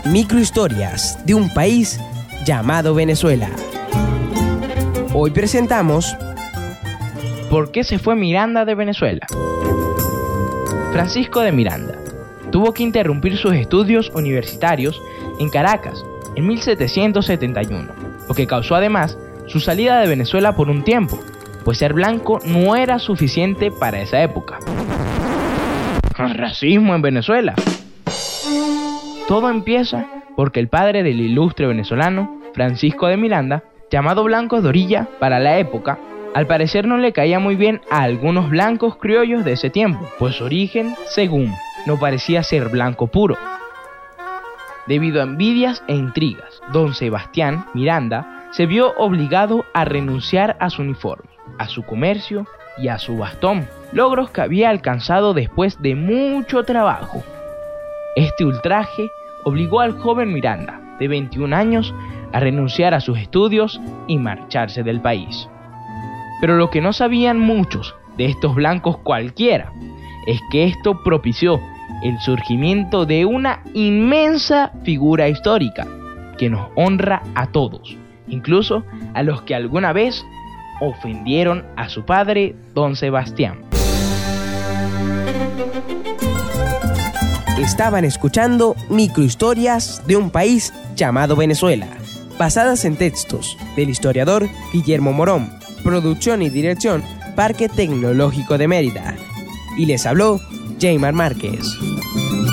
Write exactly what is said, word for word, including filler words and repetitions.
Microhistorias de un país llamado Venezuela. Hoy presentamos ¿Por qué se fue Miranda de Venezuela? Francisco de Miranda tuvo que interrumpir sus estudios universitarios en Caracas en mil setecientos setenta y uno, lo que causó además su salida de Venezuela por un tiempo, pues ser blanco no era suficiente para esa época. Racismo en Venezuela. Todo empieza porque el padre del ilustre venezolano, Francisco de Miranda, llamado Blanco de Orilla para la época, al parecer no le caía muy bien a algunos blancos criollos de ese tiempo, pues su origen, según, no parecía ser blanco puro. Debido a envidias e intrigas, don Sebastián Miranda se vio obligado a renunciar a su uniforme, a su comercio y a su bastón, logros que había alcanzado después de mucho trabajo. Este ultraje obligó al joven Miranda, de veintiún años, a renunciar a sus estudios y marcharse del país. Pero lo que no sabían muchos de estos blancos cualquiera es que esto propició el surgimiento de una inmensa figura histórica que nos honra a todos, incluso a los que alguna vez ofendieron a su padre, don Sebastián. Estaban escuchando Microhistorias de un país llamado Venezuela, basadas en textos del historiador Guillermo Morón, producción y dirección Parque Tecnológico de Mérida. Y les habló Jaymar Márquez.